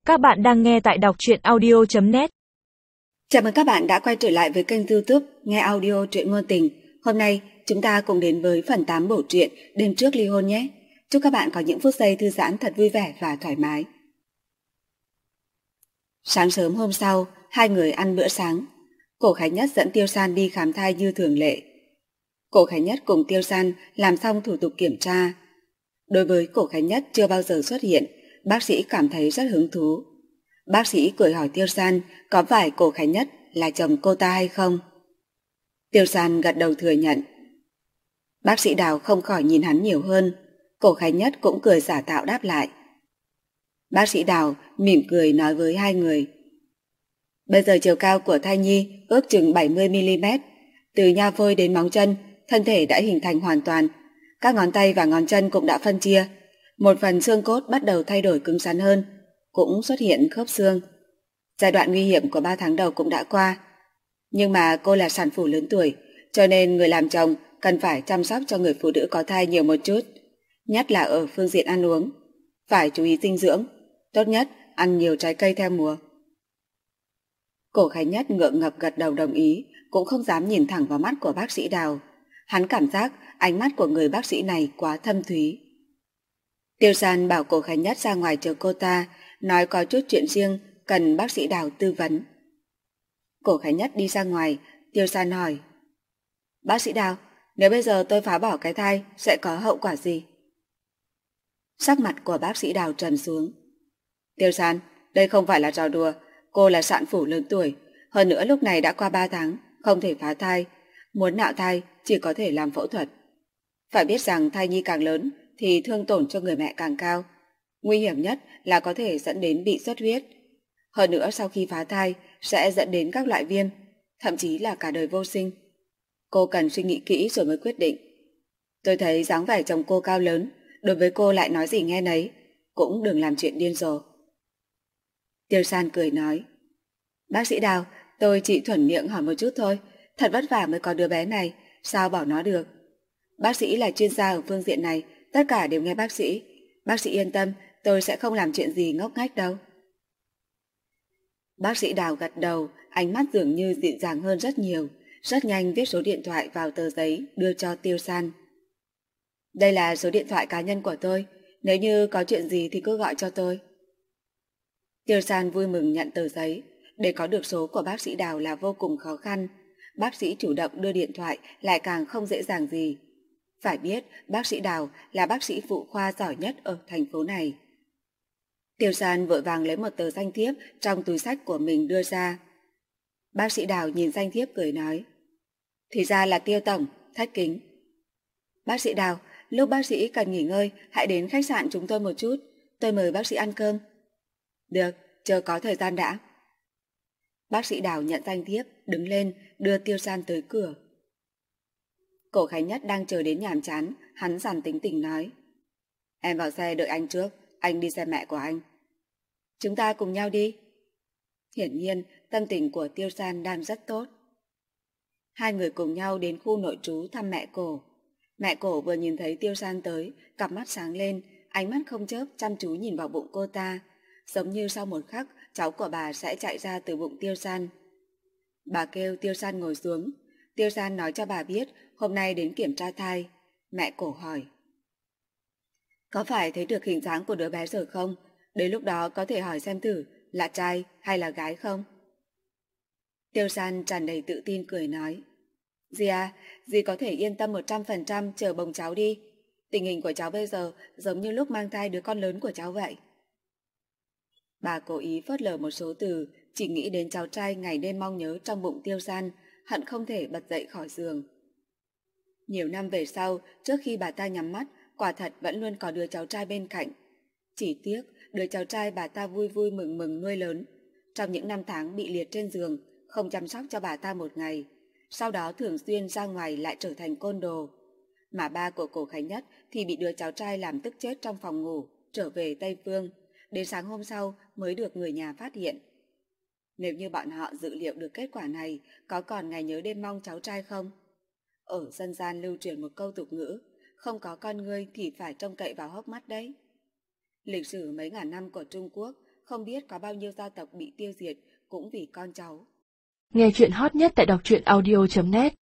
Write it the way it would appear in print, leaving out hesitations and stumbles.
Các bạn đang nghe tại đọc truyện audio.net. Chào mừng các bạn đã quay trở lại với kênh YouTube Nghe Audio Truyện Ngôn Tình. Hôm nay chúng ta cùng đến với phần 8 bộ truyện Đêm Trước Ly Hôn nhé. Chúc các bạn có những phút giây thư giãn thật vui vẻ và thoải mái. Sáng sớm hôm sau, hai người ăn bữa sáng. Cổ Khánh Nhất dẫn Tiêu San đi khám thai như thường lệ. Cổ Khánh Nhất cùng Tiêu San làm xong thủ tục kiểm tra. Đối với Cổ Khánh Nhất chưa bao giờ xuất hiện, bác sĩ cảm thấy rất hứng thú. Bác sĩ cười hỏi Tiêu San có phải Cổ Khánh Nhất là chồng cô ta hay không. Tiêu San gật đầu thừa nhận. Bác sĩ Đào không khỏi nhìn hắn nhiều hơn. Cổ Khánh Nhất cũng cười giả tạo đáp lại. Bác sĩ Đào mỉm cười nói với hai người. Bây giờ chiều cao của thai nhi ước chừng 70mm. Từ nha phôi đến móng chân, thân thể đã hình thành hoàn toàn. Các ngón tay và ngón chân cũng đã phân chia. Một phần xương cốt bắt đầu thay đổi cứng rắn hơn, cũng xuất hiện khớp xương. Giai đoạn nguy hiểm của 3 tháng đầu cũng đã qua. Nhưng mà cô là sản phụ lớn tuổi, cho nên người làm chồng cần phải chăm sóc cho người phụ nữ có thai nhiều một chút, nhất là ở phương diện ăn uống. Phải chú ý dinh dưỡng, tốt nhất ăn nhiều trái cây theo mùa. Cổ Khánh Nhất ngượng ngập gật đầu đồng ý, cũng không dám nhìn thẳng vào mắt của bác sĩ Đào. Hắn cảm giác ánh mắt của người bác sĩ này quá thâm thúy. Tiêu San bảo Cổ Khánh Nhất ra ngoài chờ cô ta, nói có chút chuyện riêng cần bác sĩ Đào tư vấn. Cổ Khánh Nhất đi ra ngoài, Tiêu San hỏi. Bác sĩ Đào, nếu bây giờ tôi phá bỏ cái thai sẽ có hậu quả gì? Sắc mặt của bác sĩ Đào trầm xuống. Tiêu San, đây không phải là trò đùa, cô là sản phụ lớn tuổi, hơn nữa lúc này đã qua 3 tháng, không thể phá thai, muốn nạo thai chỉ có thể làm phẫu thuật. Phải biết rằng thai nhi càng lớn thì thương tổn cho người mẹ càng cao, nguy hiểm nhất là có thể dẫn đến bị xuất huyết. Hơn nữa sau khi phá thai sẽ dẫn đến các loại viêm, thậm chí là cả đời vô sinh. Cô cần suy nghĩ kỹ rồi mới quyết định. Tôi thấy dáng vẻ chồng cô cao lớn, đối với cô lại nói gì nghe nấy, cũng đừng làm chuyện điên rồ. Tiêu San cười nói. Bác sĩ Đào, tôi chỉ thuận miệng hỏi một chút thôi, thật vất vả mới có đứa bé này, sao bảo nó được. Bác sĩ là chuyên gia ở phương diện này, tất cả đều nghe bác sĩ. Bác sĩ yên tâm, tôi sẽ không làm chuyện gì ngốc nghếch đâu. Bác sĩ Đào gật đầu, ánh mắt dường như dịu dàng hơn rất nhiều, rất nhanh viết số điện thoại vào tờ giấy đưa cho Tiêu San. Đây là số điện thoại cá nhân của tôi, nếu như có chuyện gì thì cứ gọi cho tôi. Tiêu San vui mừng nhận tờ giấy, để có được số của bác sĩ Đào là vô cùng khó khăn. Bác sĩ chủ động đưa điện thoại lại càng không dễ dàng gì. Phải biết bác sĩ Đào là bác sĩ phụ khoa giỏi nhất ở thành phố này. Tiêu San vội vàng lấy một tờ danh thiếp trong túi xách của mình đưa ra. Bác sĩ Đào nhìn danh thiếp cười nói. Thì ra là Tiêu Tổng, thách kính. Bác sĩ Đào, lúc bác sĩ cần nghỉ ngơi hãy đến khách sạn chúng tôi một chút, tôi mời bác sĩ ăn cơm. Được, chờ có thời gian đã. Bác sĩ Đào nhận danh thiếp, đứng lên đưa Tiêu San tới cửa. Cổ Khánh Nhất đang chờ đến nhàm chán, hắn dằn tính tình nói. Em vào xe đợi anh trước, anh đi xem mẹ của anh. Chúng ta cùng nhau đi. Hiển nhiên, tâm tình của Tiêu San đang rất tốt. Hai người cùng nhau đến khu nội trú thăm mẹ Cổ. Mẹ Cổ vừa nhìn thấy Tiêu San tới, cặp mắt sáng lên, ánh mắt không chớp chăm chú nhìn vào bụng cô ta, giống như sau một khắc cháu của bà sẽ chạy ra từ bụng Tiêu San. Bà kêu Tiêu San ngồi xuống. Tiêu San nói cho bà biết hôm nay đến kiểm tra thai. Mẹ Cổ hỏi. Có phải thấy được hình dáng của đứa bé rồi không? Đến lúc đó có thể hỏi xem thử là trai hay là gái không? Tiêu San tràn đầy tự tin cười nói. Dì à, dì có thể yên tâm 100% chờ bồng cháu đi. Tình hình của cháu bây giờ giống như lúc mang thai đứa con lớn của cháu vậy. Bà cố ý phớt lờ một số từ, chỉ nghĩ đến cháu trai ngày đêm mong nhớ trong bụng Tiêu San, hận không thể bật dậy khỏi giường. Nhiều năm về sau, trước khi bà ta nhắm mắt, quả thật vẫn luôn có đứa cháu trai bên cạnh. Chỉ tiếc, đứa cháu trai bà ta vui vui mừng mừng nuôi lớn. Trong những năm tháng bị liệt trên giường, không chăm sóc cho bà ta một ngày. Sau đó thường xuyên ra ngoài lại trở thành côn đồ. Mà ba của Cổ Khánh Nhất thì bị đứa cháu trai làm tức chết trong phòng ngủ, trở về Tây Phương. Đến sáng hôm sau mới được người nhà phát hiện. Nếu như bọn họ dự liệu được kết quả này, có còn ngày nhớ đêm mong cháu trai không? Ở dân gian lưu truyền một câu tục ngữ, không có con ngươi thì phải trông cậy vào hốc mắt đấy. Lịch sử mấy ngàn năm của Trung Quốc không biết có bao nhiêu gia tộc bị tiêu diệt cũng vì con cháu. Nghe chuyện hot nhất tại đọc truyện audio.net